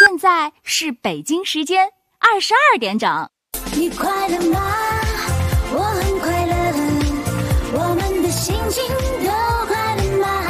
现在是北京时间22点整。 你快乐吗？我很快乐，我们的心情都快乐吗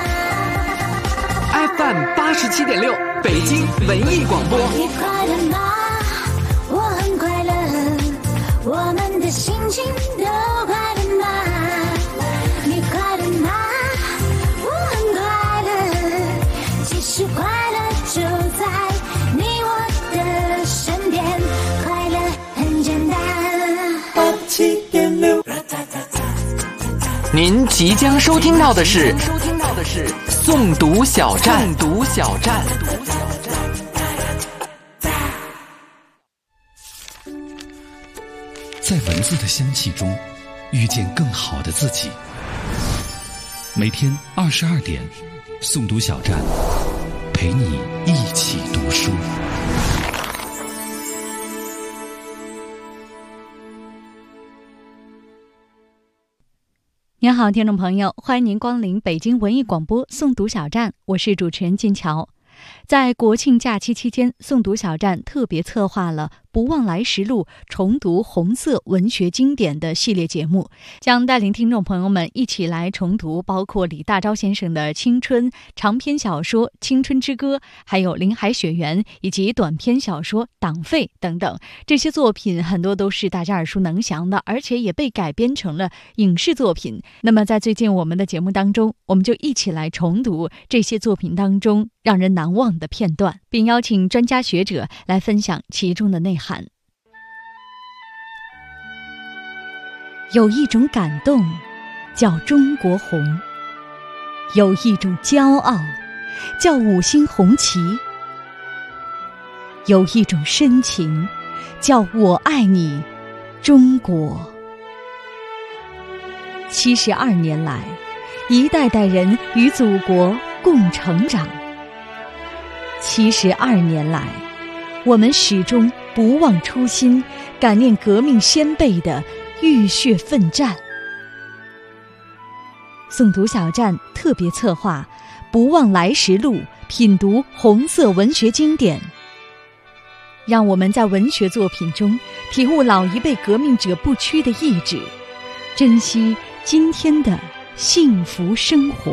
？FM 87.6，北京文艺广播。 你快乐吗？我很快乐，我们的心情都快乐吗？你快乐吗？我很快乐，其实快乐就在你我的身边，快乐很简单。87.6， 您即将收听到的是诵读小站。 在文字的香气中遇见更好的自己。每天22点，诵读小站陪你一起读书。 您好，听众朋友，欢迎您光临北京文艺广播诵读小站，我是主持人金桥。在国庆假期期间，诵读小站特别策划了不忘来时路重读红色文学经典的系列节目，将带领听众朋友们一起来重读包括李大钊先生的青春长篇小说《青春之歌》，还有《林海雪原》，以及短篇小说《党费》等等。这些作品很多都是大家耳熟能详的，而且也被改编成了影视作品。那么在最近我们的节目当中，我们就一起来重读这些作品当中让人难忘的片段，并邀请专家学者来分享其中的内涵。有一种感动叫中国红，有一种骄傲叫五星红旗，有一种深情叫我爱你中国。72年来，一代代人与祖国共成长。72年来，我们始终不忘初心，感念革命先辈的浴血奋战。诵读小站特别策划不忘来时路，品读红色文学经典，让我们在文学作品中体悟老一辈革命者不屈的意志，珍惜今天的幸福生活。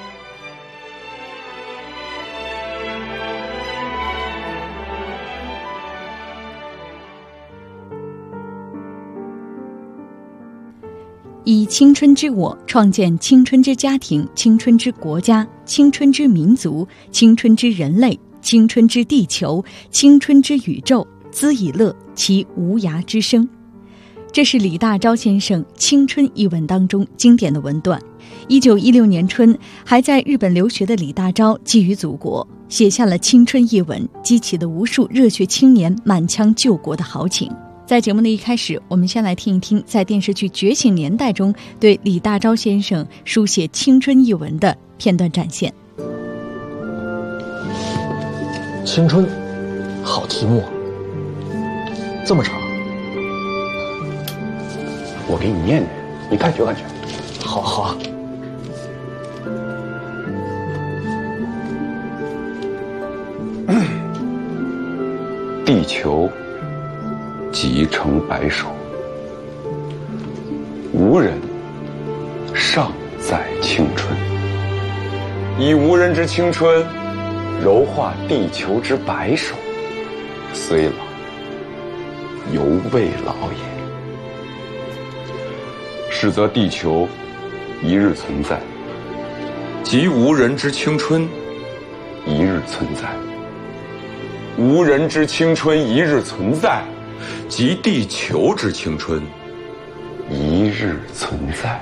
以青春之我创建青春之家庭、青春之国家、青春之民族、青春之人类、青春之地球、青春之宇宙，兹以乐其无涯之声。这是李大钊先生《青春》一文当中经典的文段。1916年春，还在日本留学的李大钊寄予祖国，写下了《青春》一文，激起了无数热血青年满腔救国的豪情。在节目的一开始，我们先来听一听在电视剧《觉醒年代》中对李大钊先生书写《青春》一文的片段展现。 青春，好题目，这么长， 我给你念念，你感觉感觉。 好啊。 地球即成白首，无人尚在青春。以无人之青春，柔化地球之白首，虽老犹未老也。是则地球一日存在，即无人之青春一日存在；无人之青春一日存在，即地球之青春一日存在。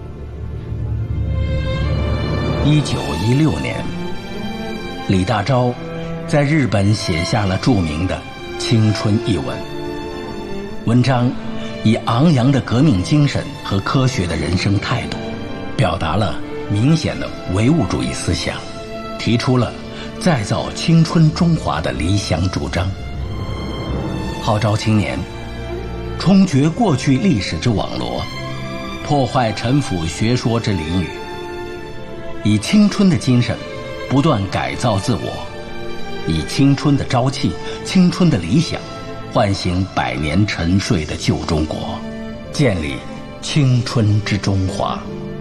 1916年，李大钊在日本写下了著名的《青春》一文。文章以昂扬的革命精神和科学的人生态度，表达了明显的唯物主义思想，提出了再造青春中华的理想主张，号召青年冲决过去历史之网罗，破坏陈腐学说之囹圄，以青春的精神不断改造自我， 以青春的朝气、青春的理想，唤醒百年沉睡的旧中国，建立青春之中华。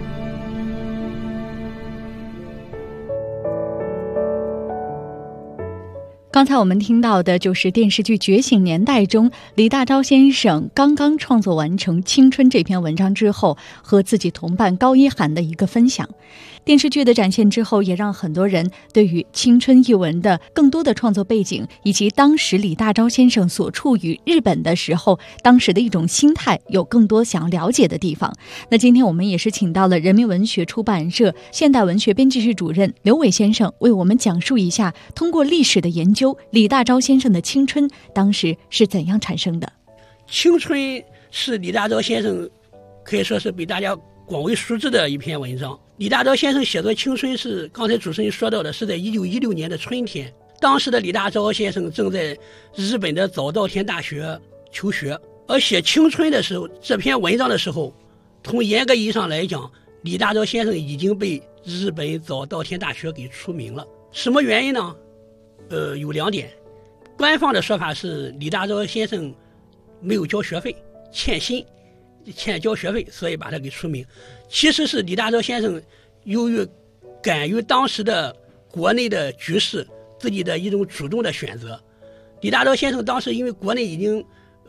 刚才我们听到的就是电视剧《觉醒年代》中李大钊先生刚刚创作完成《青春》这篇文章之后，和自己同伴高一涵的一个分享。电视剧的展现之后，也让很多人对于《青春》一文的更多的创作背景，以及当时李大钊先生所处于日本的时候，当时的一种心态，有更多想了解的地方。那今天我们也是请到了人民文学出版社现代文学编辑室主任刘伟先生，为我们讲述一下通过历史的研究，李大钊先生的青春当时是怎样产生的。 青春是李大钊先生可以说是被大家广为熟知的一篇文章。李大钊先生写作青春是刚才主持人说到的，是在1916年的春天。当时的李大钊先生正在日本的早稻田大学求学，而写青春的时候，这篇文章的时候，从严格意义上来讲，李大钊先生已经被日本早稻田大学给除名了。什么原因呢？有2点。官方的说法是李大钊先生没有交学费，欠交学费，所以把他给除名。其实是李大钊先生由于感于当时的国内的局势，自己的一种主动的选择。李大钊先生当时因为国内已经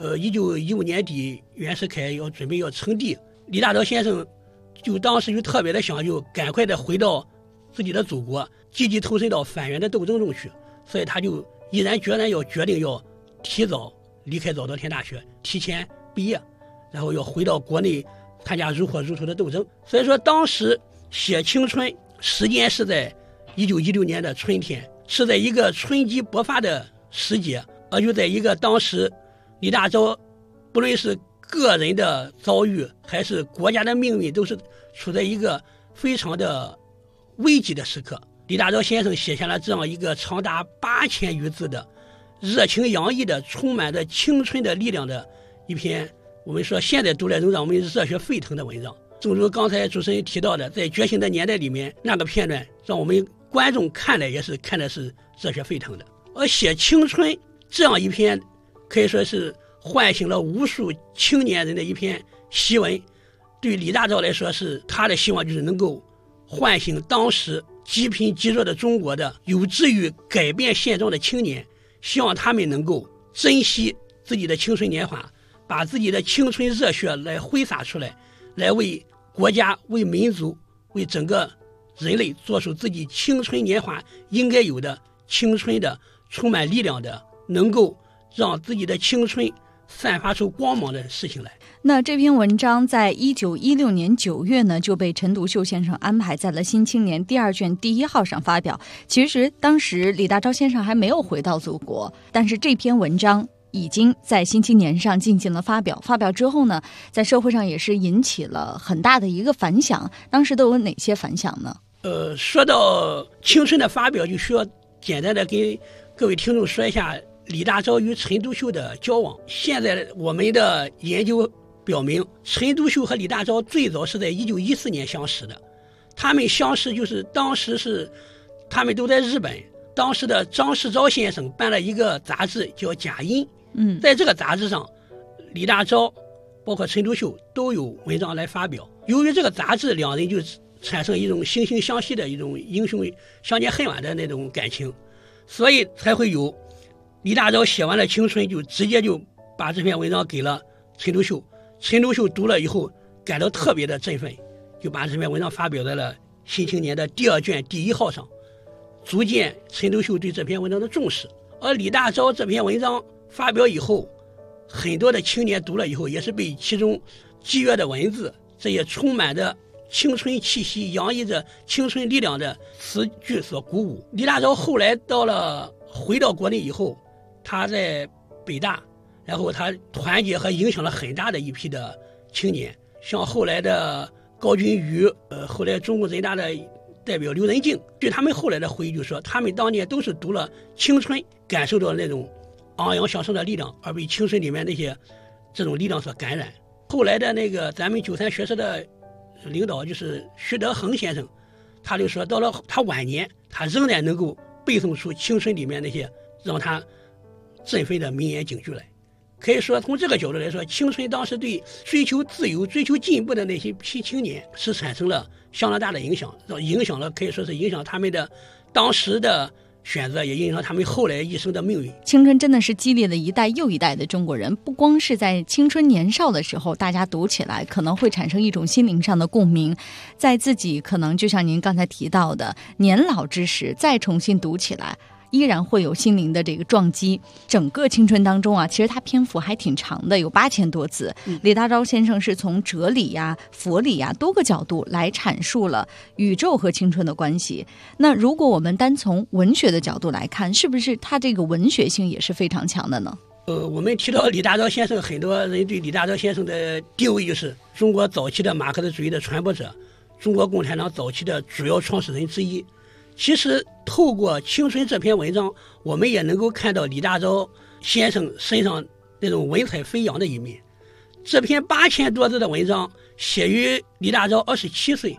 1915年底袁世凯准备要称帝，李大钊先生当时就特别的想赶快的回到自己的祖国，积极投身到反袁的斗争中去，所以他就毅然决然决定要提早离开早稻田大学，提前毕业，然后要回到国内参加如火如荼的斗争。所以说当时写青春时间是在1916年的春天，是在一个春季勃发的时节，而就在一个当时李大钊不论是个人的遭遇还是国家的命运，都是处在一个非常的危急的时刻。李大钊先生写下了这样一个长达8000余字的热情洋溢的充满着青春的力量的一篇，我们说现在读来能让我们热血沸腾的文章。正如刚才主持人提到的，在《觉醒的年代》里面那个片段，让我们观众看的是热血沸腾的。而写青春这样一篇可以说是唤醒了无数青年人的一篇檄文，对李大钊来说，是他的希望就是能够唤醒当时积贫积弱的中国的有志于改变现状的青年，希望他们能够珍惜自己的青春年华，把自己的青春热血来挥洒出来，来为国家、为民族、为整个人类做出自己青春年华应该有的青春的充满力量的，能够让自己的青春散发出光芒的事情来。 那这篇文章在1916年9月呢，就被陈独秀先生安排在了《新青年》第2卷第1号上发表。其实当时李大钊先生还没有回到祖国，但是这篇文章已经在《新青年》上进行了发表。发表之后呢，在社会上也是引起了很大的一个反响。当时都有哪些反响呢？ 说到青春的发表，就需要简单的跟各位听众说一下李大钊与陈独秀的交往。现在我们的研究表明，陈独秀和李大钊最早是在1914年相识的。他们相识就是当时是他们都在日本，当时的张世钊先生办了一个杂志叫《假音》，在这个杂志上，李大钊包括陈独秀都有文章来发表。由于这个杂志，两人就产生一种惺惺相惜的一种英雄相见恨晚的那种感情，所以才会有李大钊写完了青春，就直接就把这篇文章给了陈独秀。陈独秀读了以后感到特别的振奋，就把这篇文章发表在了《新青年》的第2卷第1号上，足见陈独秀对这篇文章的重视。而李大钊这篇文章发表以后，很多的青年读了以后也是被其中激越的文字，这些充满着青春气息、洋溢着青春力量的词句所鼓舞。李大钊后来回到国内以后，他在北大，然后他团结和影响了很大的一批的青年，像后来的高君宇，后来中共人大的代表刘仁静，据他们后来的回忆就说，他们当年都是读了青春，感受到那种昂扬向上的力量，而被青春里面那些这种力量所感染。后来的那个咱们93学社的领导就是徐德恒先生，他就说到了他晚年，他仍然能够背诵出青春里面那些让他振奋的名言警句来。可以说从这个角度来说，青春当时对追求自由追求进步的那些批青年是产生了相当大的影响，可以说是影响他们的当时的选择，也影响他们后来一生的命运。 青春真的是激励了一代又一代的中国人，不光是在青春年少的时候大家读起来可能会产生一种心灵上的共鸣，在自己可能就像您刚才提到的年老之时再重新读起来依然会有心灵的这个撞击。整个青春当中啊，其实它篇幅还挺长的，有8000多字。李大钊先生是从哲理呀、佛理呀多个角度来阐述了宇宙和青春的关系。那如果我们单从文学的角度来看，是不是它这个文学性也是非常强的呢？ 我们提到李大钊先生，很多人对李大钊先生的定位就是中国早期的马克思主义的传播者，中国共产党早期的主要创始人之一。其实透过《青春》这篇文章，我们也能够看到李大钊先生身上那种文采飞扬的一面。这篇8000多字的文章写于李大钊27岁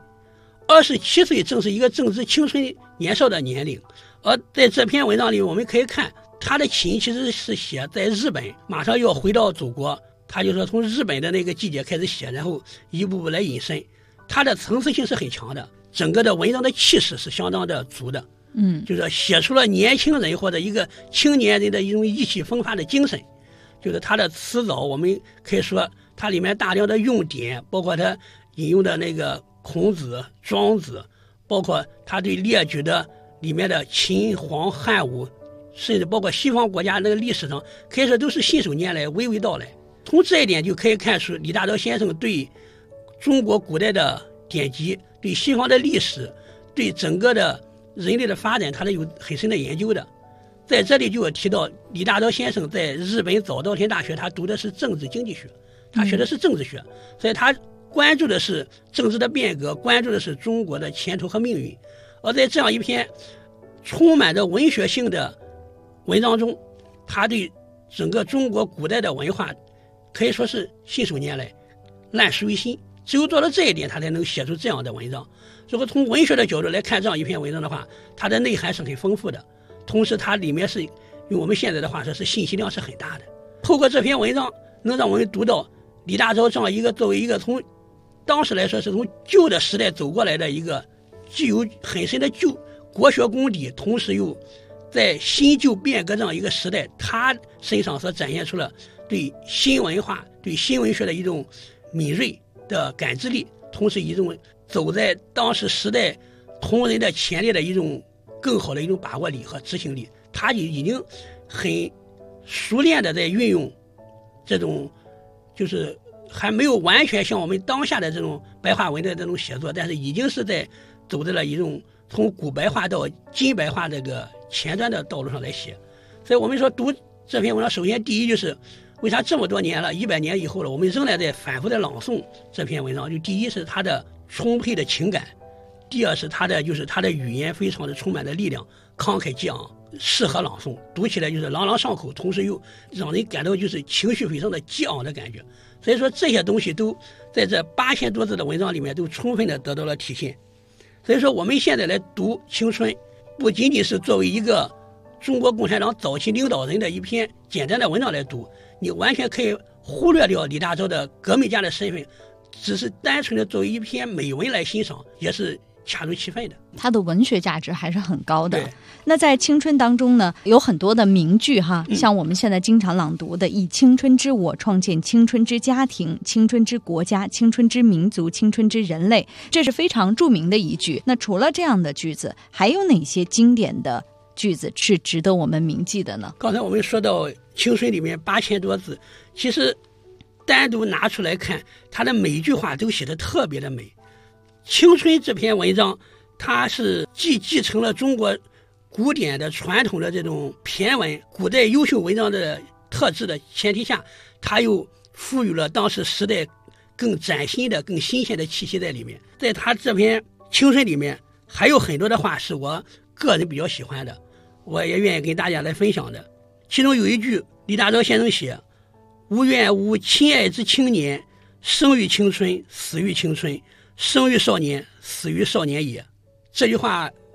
，27岁正是一个正值青春年少的年龄。而在这篇文章里，我们可以看他的起因其实是写在日本马上要回到祖国，他就说从日本的那个季节开始写，然后一步步来引申，他的层次性是很强的，整个的文章的气势是相当的足的。就是写出了年轻人或者一个青年人的一种意气风发的精神。就是他的词藻，我们可以说它里面大量的用典，包括他引用的那个孔子、庄子，包括他对列举的里面的秦皇汉武，甚至包括西方国家那个历史上，可以说都是信手拈来，娓娓道来。从这一点就可以看出李大钊先生对中国古代的典籍、对西方的历史、对整个的人类的发展，他是有很深的研究的。在这里就要提到李大钊先生在日本早稻田大学，他读的是政治经济学，他学的是政治学，所以他关注的是政治的变革，关注的是中国的前途和命运。而在这样一篇充满着文学性的文章中，他对整个中国古代的文化可以说是信手拈来，烂熟于心。只有做到这一点，他才能写出这样的文章。如果从文学的角度来看这样一篇文章的话，它的内涵是很丰富的，同时它里面是用我们现在的话说是信息量是很大的。透过这篇文章，能让我们读到李大钊这样一个作为一个从当时来说是从旧的时代走过来的一个具有很深的旧国学功底，同时又在新旧变革这样一个时代，他身上所展现出了对新文化、对新文学的一种敏锐的感知力，同时一种走在当时时代同人的前列的一种更好的一种把握力和执行力。他就已经很熟练的在运用这种，就是还没有完全像我们当下的这种白话文的这种写作，但是已经是在走在了一种从古白话到今白话这个前端的道路上来写。所以我们说读这篇文章，首先第一就是为啥这么多年了，100年以后了，我们仍然在反复的朗诵这篇文章。就第一是它的充沛的情感，第二是它的语言非常的充满的力量，慷慨激昂，适合朗诵，读起来就是朗朗上口，同时又让人感到就是情绪非常的激昂的感觉。所以说这些东西都在这8000多字的文章里面都充分的得到了体现。所以说我们现在来读《青春》，不仅仅是作为一个中国共产党早期领导人的一篇简单的文章来读，你完全可以忽略掉李大钊的革命家的身份，只是单纯的作为一篇美文来欣赏，也是恰如其分的。 它的文学价值还是很高的。那在《青春》当中呢，有很多的名句哈，像我们现在经常朗读的以青春之我创建青春之家庭，青春之国家，青春之民族，青春之人类，这是非常著名的一句。那除了这样的句子，还有哪些经典的句子是值得我们铭记的呢？ 刚才我们说到《青春》里面8000多字，其实单独拿出来看，它的每一句话都写得特别的美。《青春》这篇文章，它是既继承了中国古典的传统的这种骈文、古代优秀文章的特质的前提下，它又赋予了当时时代更崭新的、更新鲜的气息在里面。在它这篇《青春》里面，还有很多的话是我个人比较喜欢的，我也愿意跟大家来分享的。其中有一句，李大钊先生写：“吾愿吾亲爱之青年，生于青春，死于青春，生于少年，死于少年也。”这句话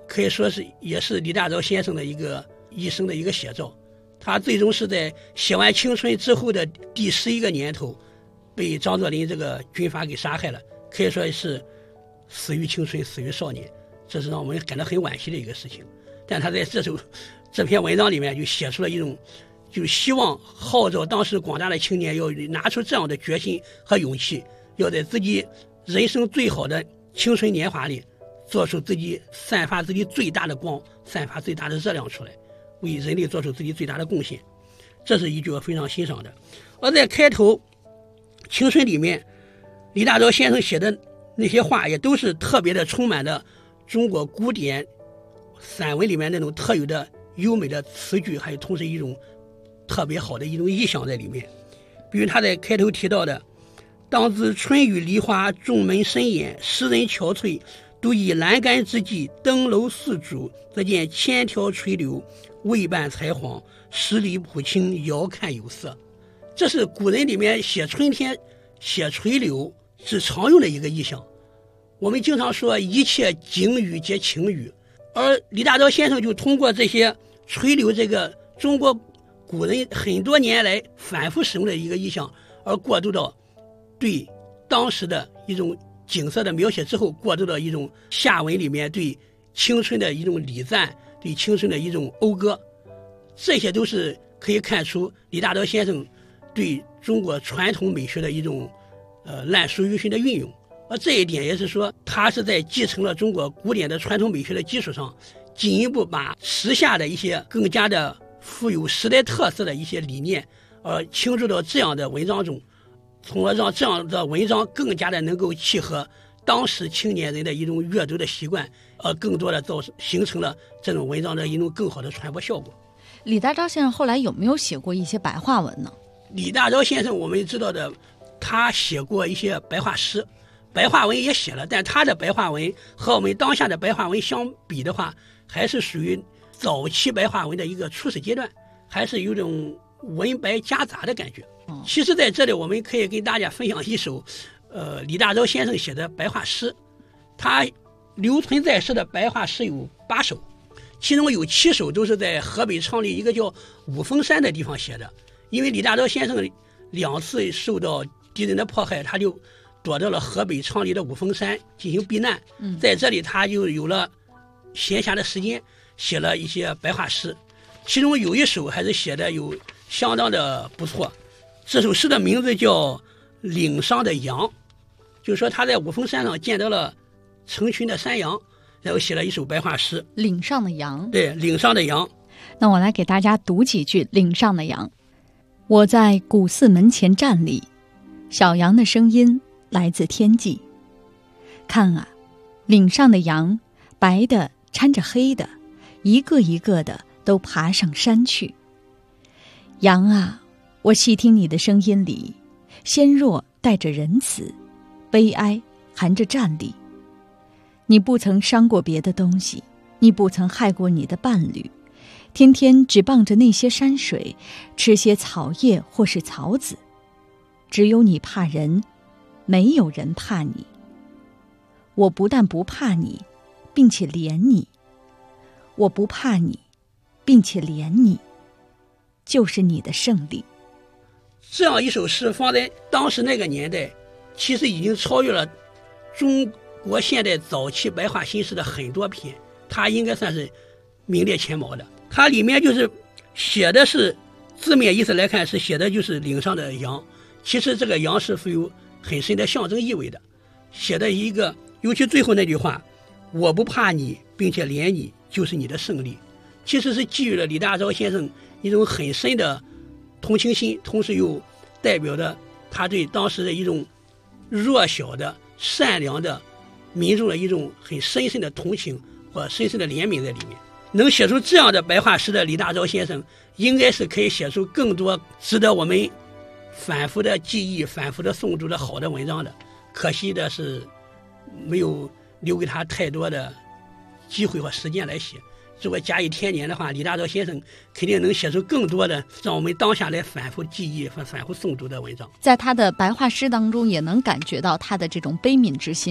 可以说也是李大钊先生的一个一生的一个写照。他最终是在写完《青春》之后的第11个年头，被张作霖这个军阀给杀害了，可以说是死于青春，死于少年，这是让我们感到很惋惜的一个事情。但他在这篇文章里面就写出了一种，就希望号召当时广大的青年要拿出这样的决心和勇气，要在自己人生最好的青春年华里，做出自己散发自己最大的光，散发最大的热量出来，为人类做出自己最大的贡献。这是一句我非常欣赏的。而在开头《青春》里面，李大钊先生写的那些话也都是特别的充满了中国古典散文里面那种特有的优美的词句，还有同时一种特别好的一种意象在里面。比如他在开头提到的，当自春雨梨花众门深掩，诗人憔悴独倚栏杆之际，登楼四主，则见千条垂柳，未半才黄，十里浦青，遥看有色。这是古人里面写春天写垂柳是常用的一个意象。我们经常说一切景语皆情语，而李大钊先生就通过这些垂柳这个中国古人很多年来反复使用的一个意象，而过渡到对当时的一种景色的描写之后，过渡到一种下文里面对青春的一种礼赞，对青春的一种讴歌。这些都是可以看出李大钊先生对中国传统美学的一种烂熟于心的运用。而这一点也是说，他是在继承了中国古典的传统美学的基础上，进一步把时下的一些更加的富有时代特色的一些理念倾注到这样的文章中，从而让这样的文章更加的能够契合当时青年人的一种阅读的习惯，更多的形成了这种文章的一种更好的传播效果。 李大钊先生后来有没有写过一些白话文呢？ 李大钊先生我们知道的，他写过一些白话诗，白话文也写了，但他的白话文和我们当下的白话文相比的话，还是属于早期白话文的一个初始阶段，还是有种文白夹杂的感觉。其实在这里我们可以跟大家分享一首李大钊先生写的白话诗。他留存在世的白话诗有8首，其中有7首都是在河北昌黎一个叫五峰山的地方写的。因为李大钊先生2次受到敌人的迫害，他就躲到了河北昌黎的五峰山进行避难。在这里他就有了闲暇的时间，写了一些白话诗，其中有一首还是写的有相当的不错。这首诗的名字叫《岭上的羊》，就是说他在五峰山上见到了成群的山羊，然后写了一首白话诗《 岭上的羊》。 对，岭上的羊。 那我来给大家读几句《岭上的羊》。我在古寺门前站立，小羊的声音来自天际。看啊，岭上的羊，白的掺着黑的，一个一个的都爬上山去。羊啊，我细听你的声音里，纤弱带着仁慈，悲哀含着战栗。你不曾伤过别的东西，你不曾害过你的伴侣，天天只傍着那些山水，吃些草叶或是草籽。只有你怕人，没有人怕你。我不但不怕你，并且怜你。我不怕你，并且怜你，就是你的胜利。 这样一首诗放在当时那个年代，其实已经超越了中国现代早期白话新诗的很多篇，它应该算是名列前茅的。它里面就是写的是字面意思来看，是写的就是岭上的羊，其实这个羊是富有很深的象征意味的。写的一个，尤其最后那句话，我不怕你，并且怜你，就是你的胜利，其实是寄予了李大钊先生一种很深的同情心，同时又代表着他对当时的一种弱小的善良的民众的一种很深深的同情或深深的怜悯在里面。能写出这样的白话诗的李大钊先生，应该是可以写出更多值得我们反复的记忆、反复的诵读的好的文章的。可惜的是没有留给他太多的机会和时间来写。如果加以添年的话，李大钊先生肯定能写出更多的让我们当下来反复记忆和反复诵读的文章。 在他的白话诗当中，也能感觉到他的这种悲悯之心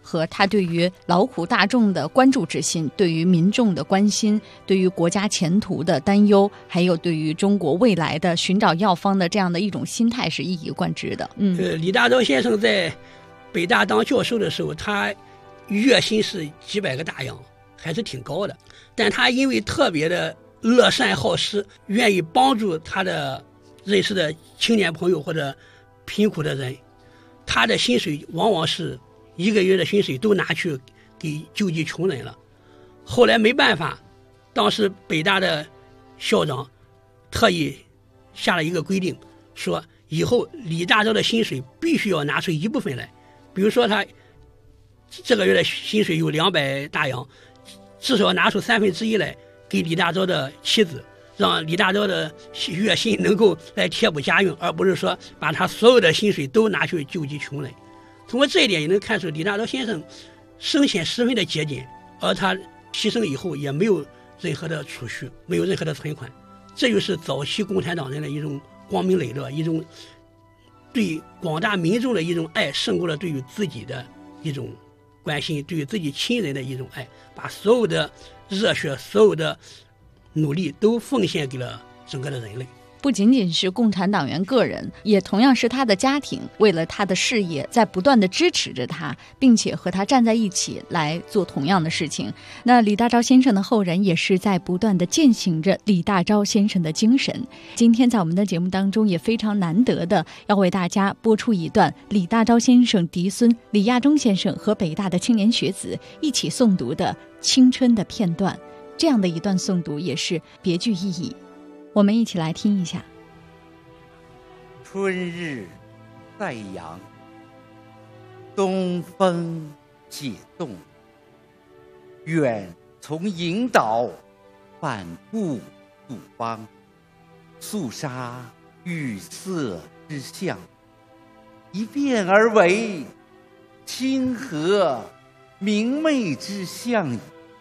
和他对于劳苦大众的关注之心，对于民众的关心，对于国家前途的担忧，还有对于中国未来的寻找药方的这样的一种心态是一以贯之的。 李大钊先生在北大当教授的时候，他月薪是几百个大洋，还是挺高的。但他因为特别的乐善好施，愿意帮助他的认识的青年朋友或者贫苦的人，他的薪水往往是一个月的薪水都拿去给救济穷人了。后来没办法，当时北大的校长特意下了一个规定，说以后李大钊的薪水必须要拿出一部分来，比如说他这个月的薪水有200大洋，至少拿出1/3来给李大钊的妻子，让李大钊的月薪能够来贴补家用，而不是说把他所有的薪水都拿去救济穷人。通过这一点也能看出李大钊先生生前十分的节俭，而他牺牲以后也没有任何的储蓄，没有任何的存款。这就是早期共产党人的一种光明磊落，一种对广大民众的一种爱，胜过了对于自己的一种关心，对于自己亲人的一种爱，把所有的热血，所有的努力都奉献给了整个的人类。 不仅仅是共产党员个人，也同样是他的家庭，为了他的事业在不断地支持着他，并且和他站在一起来做同样的事情。那李大钊先生的后人也是在不断地践行着李大钊先生的精神。今天在我们的节目当中也非常难得的要为大家播出一段李大钊先生嫡孙李亚中先生和北大的青年学子一起诵读的青春的片段，这样的一段诵读也是别具意义。我们一起来听一下。 春日在阳，东风解冻，远从引导，反顾杜邦，肃杀语色之象，一变而为清和明媚之象矣。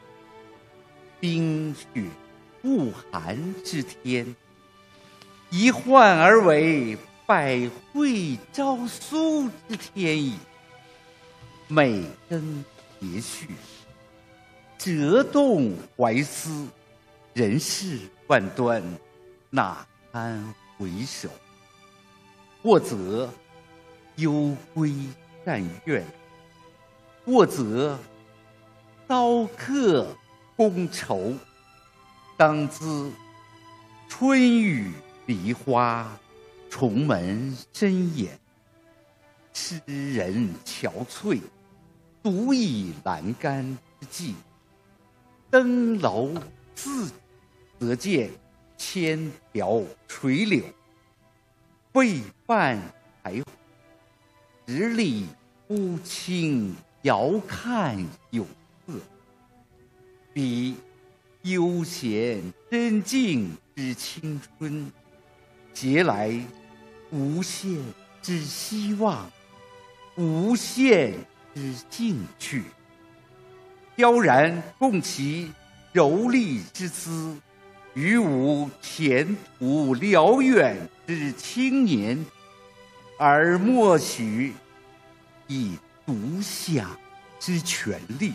冰雪不寒之天，一换而为百卉朝苏之天矣。美登节序，折动怀思，人事万端，哪堪回首？或则幽闺善怨，或则刀刻宫愁。当知春雨梨花，重门深掩，痴人憔悴，独倚栏杆之际。登楼自举，则见千条垂柳，背泛柴火，十里孤清，遥看有色。彼悠闲真静之青春，携来无限之希望，无限之兴趣。飘然共其柔丽之姿，与吾前途辽远之青年，而莫许以独享之权利。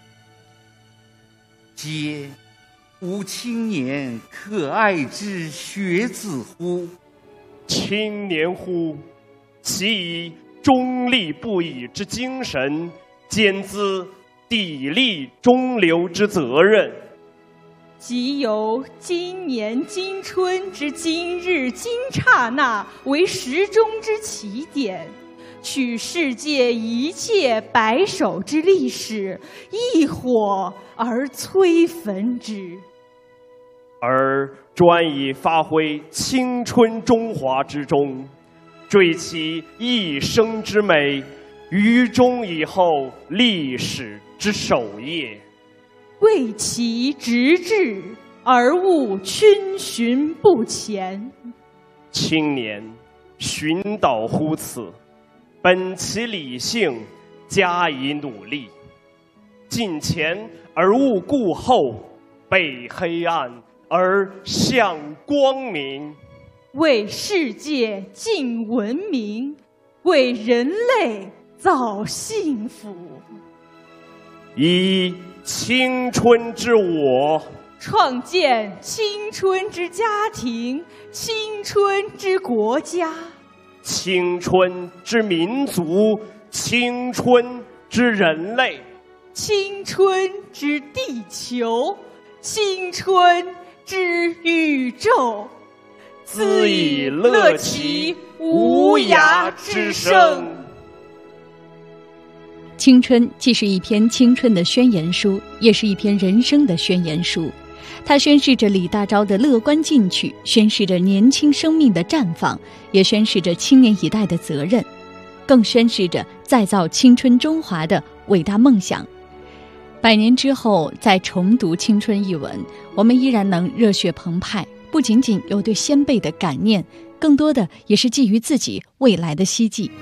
皆吾青年可爱之学子乎？ 青年乎，其以忠立不已之精神，兼资砥砺中流之责任。 即由今年今春之今日今刹那为时中之起点，取世界一切百首之历史，一火而摧焚之， 而专以发挥青春中华之中，缀其一生之美，于中以后历史之首页。 为其直至，而勿逡巡不前。 青年寻导乎此，本其理性，加以努力。近前而勿顾后，背黑暗而向光明。 为世界尽文明，为人类造幸福。 以青春之我， 创建青春之家庭，青春之国家， 青春之民族，青春之人类， 青春之地球，青春之宇宙， 恣意乐其无涯之声。 青春既是一篇青春的宣言书，也是一篇人生的宣言书。它宣示着李大钊的乐观进取，宣示着年轻生命的绽放，也宣示着青年一代的责任，更宣示着再造青春中华的伟大梦想。100年之后再重读青春一文，我们依然能热血澎湃，不仅仅有对先辈的感念，更多的也是寄予自己未来的希冀。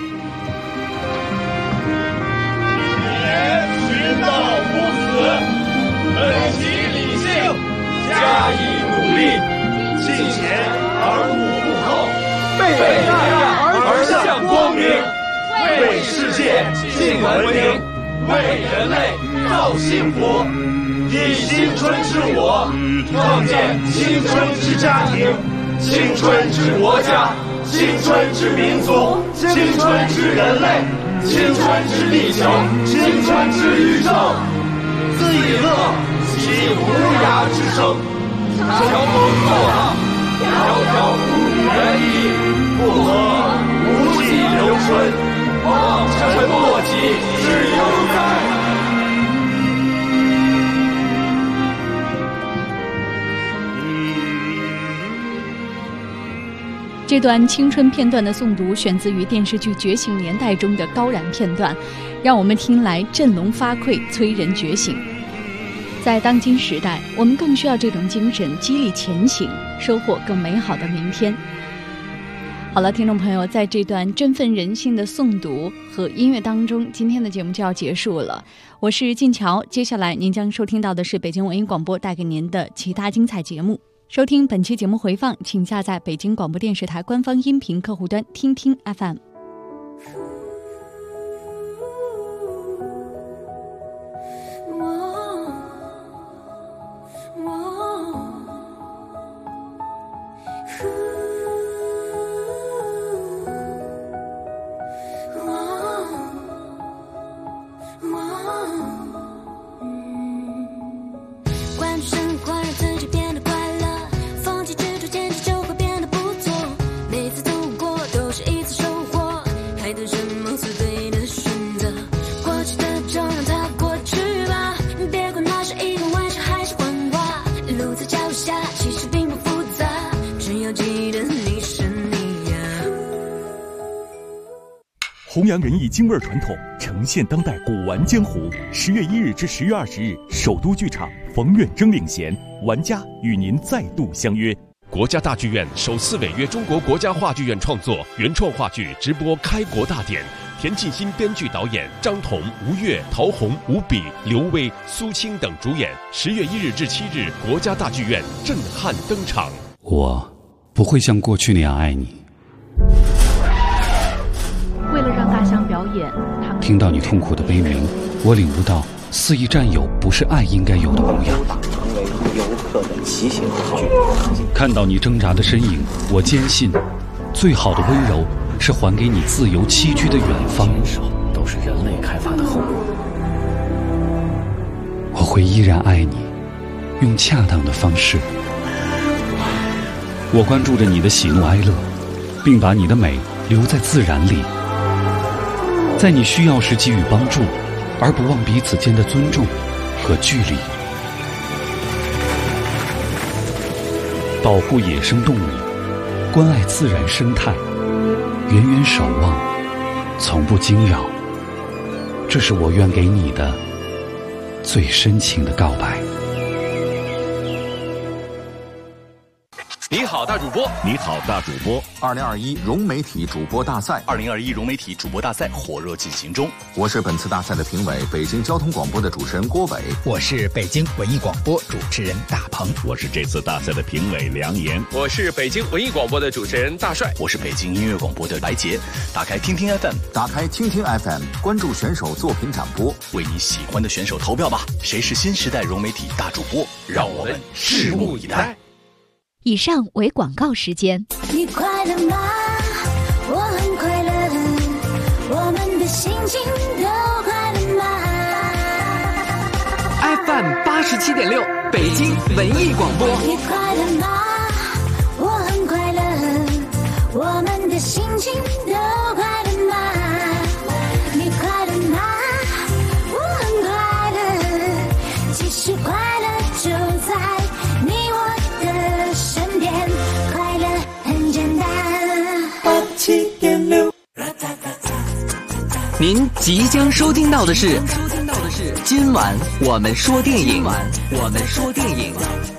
寻道不死，本其理性，加以努力，进前而勿步后，备战而向光明，为世界尽文明，为人类造幸福，以青春之我创建青春之家庭，青春之国家，青春之民族，青春之人类，青春之地球，青春之宇宙，恣意乐其无涯之声。长风作浪，迢迢赋予原意，复合无际流春，望尘莫及之悠哉。 这段青春片段的诵读选自于电视剧《觉醒年代》中的高燃片段，让我们听来振聋发聩，催人觉醒。在当今时代，我们更需要这种精神，激励前行，收获更美好的明天。好了，听众朋友，在这段振奋人心的诵读和音乐当中，今天的节目就要结束了。我是静乔，接下来您将收听到的是北京文艺广播带给您的其他精彩节目。收听本期节目回放，请下载北京广播电视台官方音频客户端听听 FM。 弘扬仁义京味传统，呈现当代古玩江湖。10月1日至10月20日，首都剧场，冯远征领衔，玩家与您再度相约。 国家大剧院首次违约中国国家话剧院创作原创话剧直播开国大典，田沁鑫编剧导演，张彤、吴越、陶虹、吴比、刘威、苏青等主演。10月1日至7日，国家大剧院震撼登场。 我不会像过去那样爱你。 为了让大象表演， 听到你痛苦的悲鸣，我领悟到肆意占有不是爱应该有的模样。 成为游客的骑行工具。 看到你挣扎的身影，我坚信，最好的温柔是还给你自由栖居的远方。 都是人类开发的后果。 我会依然爱你，用恰当的方式。我关注着你的喜怒哀乐，并把你的美留在自然里。在你需要时给予帮助，而不忘彼此间的尊重和距离。保护野生动物，关爱自然生态，远远守望，从不惊扰。这是我愿给你的最深情的告白。 你好。 好大主播， 你好大主播。 2021融媒体主播大赛 ，2021融媒体主播大赛火热进行中。 我是本次大赛的评委，北京交通广播的主持人郭伟。 我是北京文艺广播主持人大鹏。 我是这次大赛的评委梁岩。 我是北京文艺广播的主持人大帅。 我是北京音乐广播的白洁。打开听听 FM， 打开听听 FM， 关注选手作品展播， 为你喜欢的选手投票吧。谁是新时代融媒体大主播？让我们拭目以待。 以上为广告时间。 你快乐吗？我很快乐，我们的心情都快乐吗 ？FM 87.6，北京文艺广播。 你快乐吗？我很快乐，我们的心情都快乐吗？你快乐吗？我很快乐，其实快乐就在你我的身边，快乐很简单。87.6， 您即将收听到的是今晚我们说电影。